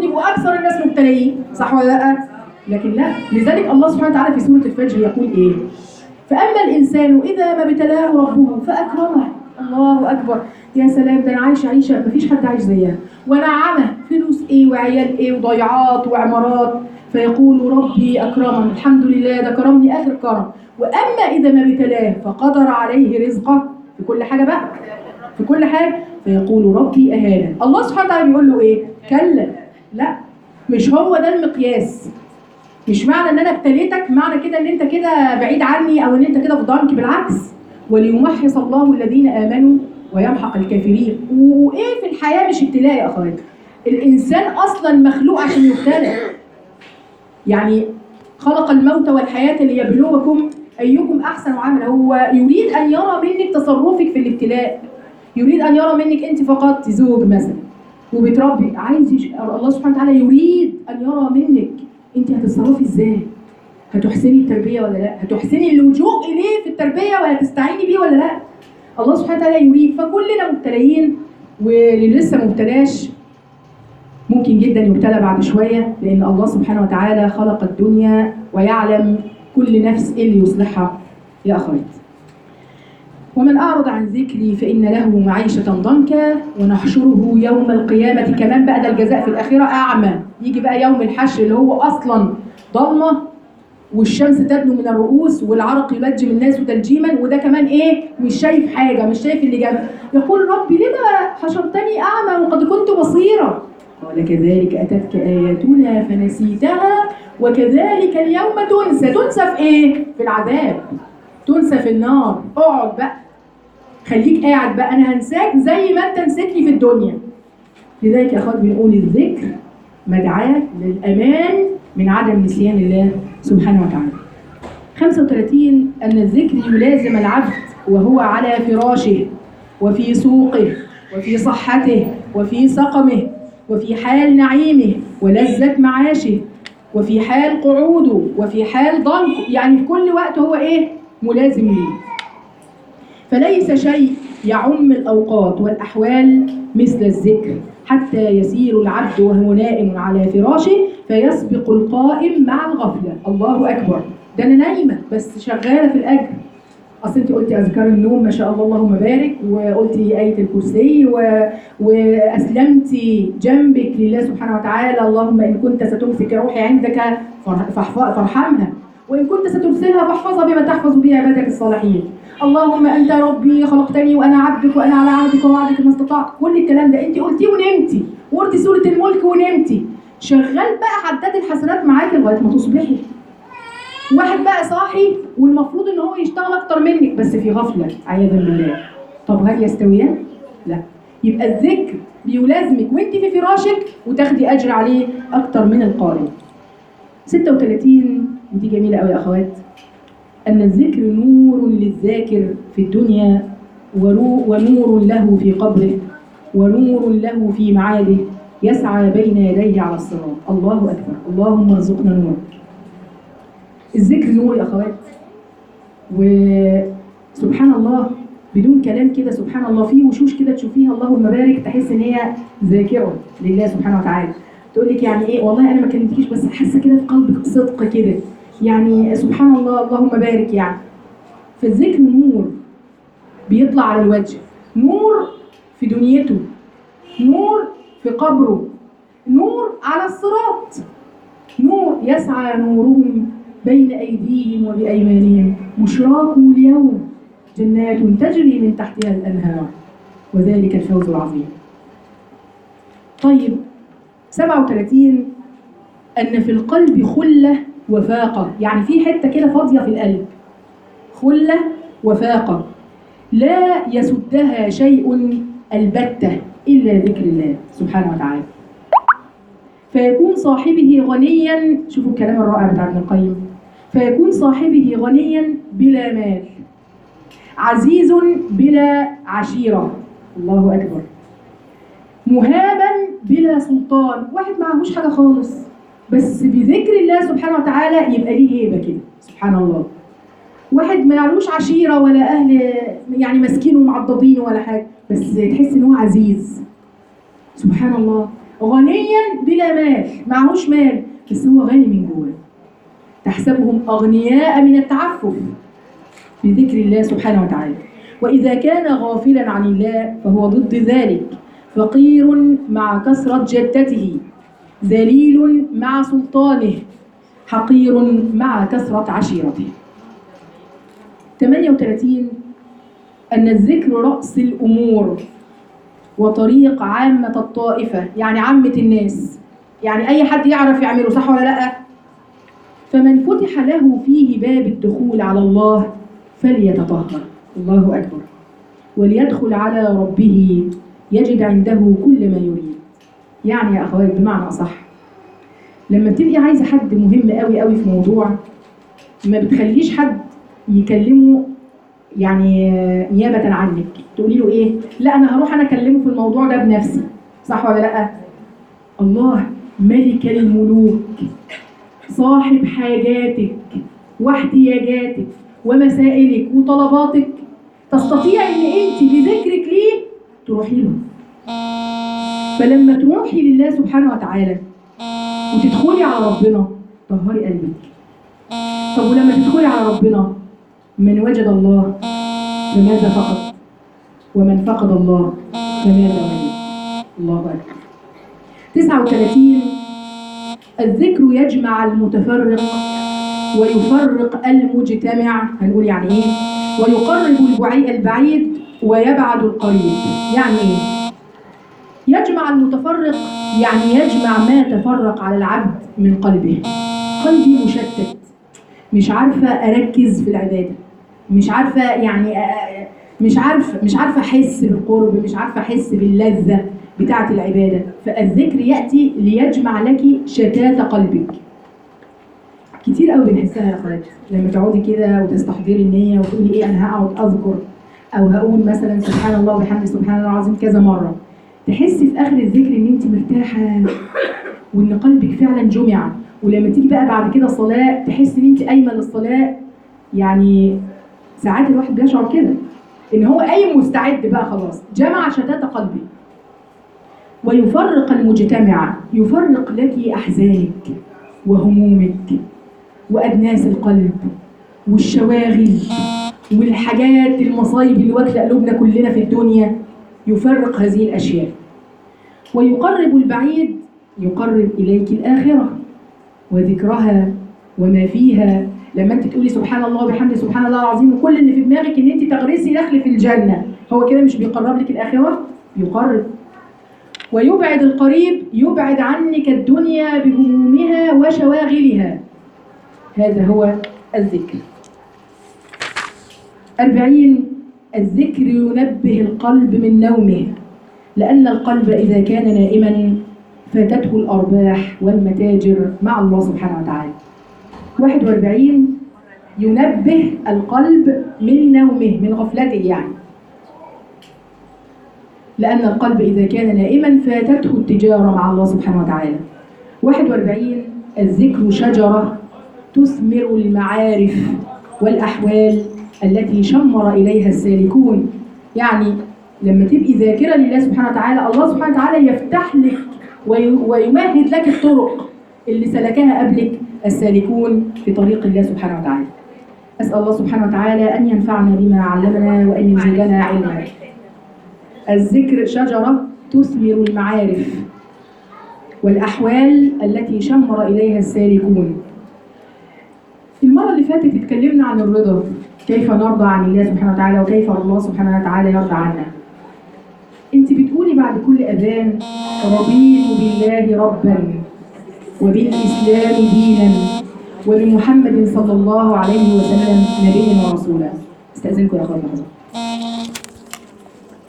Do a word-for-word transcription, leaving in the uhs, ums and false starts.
المفروض يبقوا اكثر الناس مبتلين، صح ولا لا؟ لكن لا، لذلك الله سبحانه وتعالى في سوره الفجر يقول ايه؟ فاما الانسان اذا ما ابتلاه ربه فاكرمه. الله اكبر، يا سلام، ده انا عايشه عيشه مفيش حد عايش زيها، ونعمه، فلوس ايه وعيال ايه وضيعات وعمارات، فيقول ربي اكرمن، الحمد لله ده كرمني اخر كرم. واما اذا ما ابتلاه فقدر عليه رزقه في كل حاجه بقى، في كل حاجه، فيقول ربي اهانن. الله سبحانه وتعالى بيقول له ايه؟ كلا، لا، مش هو ده المقياس. مش معنى ان انا ابتليتك معنى كده ان انت كده بعيد عني او ان انت كده في ضنك، بالعكس. وليمحص الله الذين امنوا ويمحق الكافرين. وايه في الحياه مش ابتلاء يا اخوات؟ الانسان اصلا مخلوق عشان يبتلى. يعني خلق الموت والحياه ليبلوكم ايكم احسن عملا. هو يريد ان يرى منك تصرفك في الابتلاء، يريد ان يرى منك انت فقط زوج مثلا وبتربي، عايز يش... الله سبحانه وتعالى يريد ان يرى منك انت هتتصرفي ازاي، هتحسني التربيه ولا لا، هتحسني اللجوء اليه في التربيه وهتستعيني بيه ولا لا. الله سبحانه وتعالى يريد. فكلنا مبتليين، واللي لسه مبتلاش ممكن جدا يبتلى بعد شويه، لان الله سبحانه وتعالى خلق الدنيا ويعلم كل نفس ايه اللي يصلحها يا اخوات. ومن أعرض عن ذكري فإن له معيشة ضنكا ونحشره يوم القيامة. كمان بقى ده الجزاء في الآخرة أعمى. يجي بقى يوم الحشر اللي هو أصلا ضلمة، والشمس تدنو من الرؤوس والعرق يلجم الناس تلجيما، وده كمان إيه؟ مش شايف حاجة، مش شايف اللي جنبه. يقول ربي لما حشرتني أعمى وقد كنت بصيرا؟ قال كذلك أتتك آياتنا فنسيتها وكذلك اليوم تنسى. تنسى في إيه؟ في العذاب، تنسى في النار. اقعد بقى، خليك قاعد بقى، انا هنساك زي ما انت نسيتني في الدنيا. لذلك يا اخوات بنقول الذكر مدعاة للامان من عدم نسيان الله سبحانه وتعالى. خمسة وثلاثين ان الذكر يلازم العبد وهو على فراشه وفي سوقه وفي صحته وفي سقمه وفي حال نعيمه ولذة معاشه وفي حال قعوده وفي حال ضنكه. يعني في كل وقت هو ايه؟ ملازم ليه. فليس شيء يعم الأوقات والأحوال مثل الذكر، حتى يسير العبد وهو نائم على فراشه فيسبق القائم مع الغفلة. الله أكبر، ده أنا نايمة بس شغالة في الأجر. أصل أنت قلتي أذكار النوم ما شاء الله اللهم بارك، وقلتي آية الكرسي و... وأسلمتي جنبك لله سبحانه وتعالى. اللهم إن كنت ستمسك روحي عندك فارحمها، وإن كنت سترسلها فاحفظها بما تحفظ به عبادك الصالحين. اللهم أنت ربي خلقتني وأنا عبدك وأنا على عهدك ووعدك ما استطعت. كل الكلام ده أنت قلتيه ونمتي، وقلتي سورة الملك ونمتي. شغال بقى عداد الحسنات معاكي لغاية ما تصبحي. واحد بقى صاحي والمفروض إن هو يشتغل أكتر منك بس في غفلة عياذا بالله. طب هل يستويان؟ لا. يبقى الذكر بيلازمك وأنت في فراشك وتاخدي أجر عليه أكتر من القائم. ستة وثلاثين، ودي جميلة قوي يا أخوات، أن الذكر نور للذاكر في الدنيا ونور له في قبره ونور له في معاده يسعى بين يديه على الصراط. الله أكبر، اللهم ارزقنا نور. الذكر نور يا أخوات، وسبحان الله بدون كلام كده، سبحان الله في وشوش كده تشوفيها اللهم بارك تحس إن هي ذاكرة لله سبحانه وتعالى. تقول لك يعني إيه؟ والله أنا ما كلمتكيش بس حاسة كده في قلبك صدق كده، يعني سبحان الله اللهم بارك. يعني فالذكر نور بيطلع على الوجه، نور في دنيته، نور في قبره، نور على الصراط، نور يسعى نورهم بين أيديهم وبأيمانهم بشراكم اليوم جنات تجري من تحتها الأنهار وذلك الفوز العظيم. طيب سبعة وثلاثين أن في القلب خلة وفاقة. يعني في حتة كده فاضية في القلب، خلة وفاقة لا يسدها شيء البتة إلا ذكر الله سبحانه وتعالى، فيكون صاحبه غنيا. شوفوا الكلام الرائع بتاع ابن القيم، فيكون صاحبه غنيا بلا مال، عزيز بلا عشيرة، الله أكبر، مهابا بلا سلطان. واحد معهوش حاجة خالص بس بذكر الله سبحانه وتعالى يبقى ليه هيبة كده، سبحان الله. واحد ما يعلوش عشيرة ولا أهل يعني ماسكينه ومعضدينه ولا حاجة، بس تحس إن هو عزيز، سبحان الله. غنيا بلا مال، معهوش مال بس هو غني من جواه. تحسبهم أغنياء من التعفف بذكر الله سبحانه وتعالى. وإذا كان غافلا عن الله فهو ضد ذلك، فقير مع كثرة جدته، ذليل مع سلطانه، حقير مع كثرة عشيرته. ثمانية وثلاثين أن الذكر رأس الأمور وطريق عامة الطائفة، يعني عامة الناس، يعني أي حد يعرف يعمله، صح ولا لأ؟ فمن فتح له فيه باب الدخول على الله فليتطهر، الله أكبر، وليدخل على ربه يجد عنده كل ما يريد. يعني يا أخوات بمعنى أصح، لما بتبقي عايزة حد مهم قوي قوي في موضوع، ما بتخليش حد يكلمه يعني نيابة عنك، تقولي له إيه؟ لا أنا هروح أنا أكلمه في الموضوع ده بنفسي، صح ولا لأ؟ الله ملك الملوك صاحب حاجاتك واحتياجاتك ومسائلك وطلباتك، تستطيع ان انت بذكرك ليه تروحي له. فلما تروحي لله سبحانه وتعالى وتدخلي على ربنا طهري قلبك. طب ولما تدخلي على ربنا، من وجد الله فماذا فقد، ومن فقد الله فماذا وجد. الله اكبر. تسعة وثلاثين الذكر يجمع المتفرق ويفرق المجتمع، هنقول يعني ايه؟ ويقرب البعيد ويبعد القريب. يعني ايه؟ يجمع المتفرق يعني يجمع ما تفرق على العبد من قلبه. قلبي مشتت، مش عارفه اركز في العباده، مش عارفه يعني مش عارفه مش عارفه احس بالقرب، مش عارفه احس باللذه بتاعه العباده. فالذكر ياتي ليجمع لك شتات قلبك. كتير قوي بنحسها يا اخوات لما تقعدي كده وتستحضري النيه وتقولي ايه انا هقعد اذكر او هقول مثلا سبحان الله وبحمده سبحان الله العظيم كذا مره، تحسي في اخر الذكر ان انت مرتاحه وان قلبك فعلا جمع. ولما تيجي بقى بعد كده الصلاه تحسي ان انت قايمه للصلاه، يعني ساعات الواحد بيشعر كده ان هو قايم مستعد بقى خلاص، جمع شتات قلبي. ويفرق المجتمع، يفرق لك احزانك وهمومك وأدناس القلب والشواغل والحاجات المصايب اللي واكله قلوبنا كلنا في الدنيا، يفرق هذه الأشياء. ويقرب البعيد، يقرب إليك الآخرة وذكرها وما فيها. لما انت تقولي سبحان الله وبحمده سبحان الله العظيم وكل اللي في دماغك ان انت تغرسي نخل في الجنة، هو كده مش بيقرب لك الآخرة؟ يقرب. ويبعد القريب، يبعد عنك الدنيا بهمومها وشواغلها. هذا هو الذكر. أربعين الذكر ينبه القلب من نومه، لأن القلب إذا كان نائما فاتته الأرباح والمتاجر مع الله سبحانه وتعالى. واحد وأربعين ينبه القلب من نومه، من غفلته يعني، لأن القلب إذا كان نائما فاتته التجارة مع الله سبحانه وتعالى. واحد وأربعين الذكر شجرة تثمر المعارف والأحوال التي شمر إليها السالكون. يعني لما تبقي ذاكرة لله سبحانه وتعالى، الله سبحانه وتعالى يفتح لك ويمهد لك الطرق اللي سلكها قبلك السالكون في طريق الله سبحانه وتعالى. أسأل الله سبحانه وتعالى أن ينفعنا بما علمنا وأن يزيدنا علما. الذكر شجرة تثمر المعارف والأحوال التي شمر إليها السالكون. المرة اللي فاتت اتكلمنا عن الرضا، كيف نرضى عن الله سبحانه وتعالى وكيف الله سبحانه وتعالى يرضى عنا. انت بتقولي بعد كل أذان رضيت بالله ربا وبالإسلام دينا وبمحمد صلى الله عليه وسلم نبيا ورسولا. استأذنكم يا أخوات لحظة.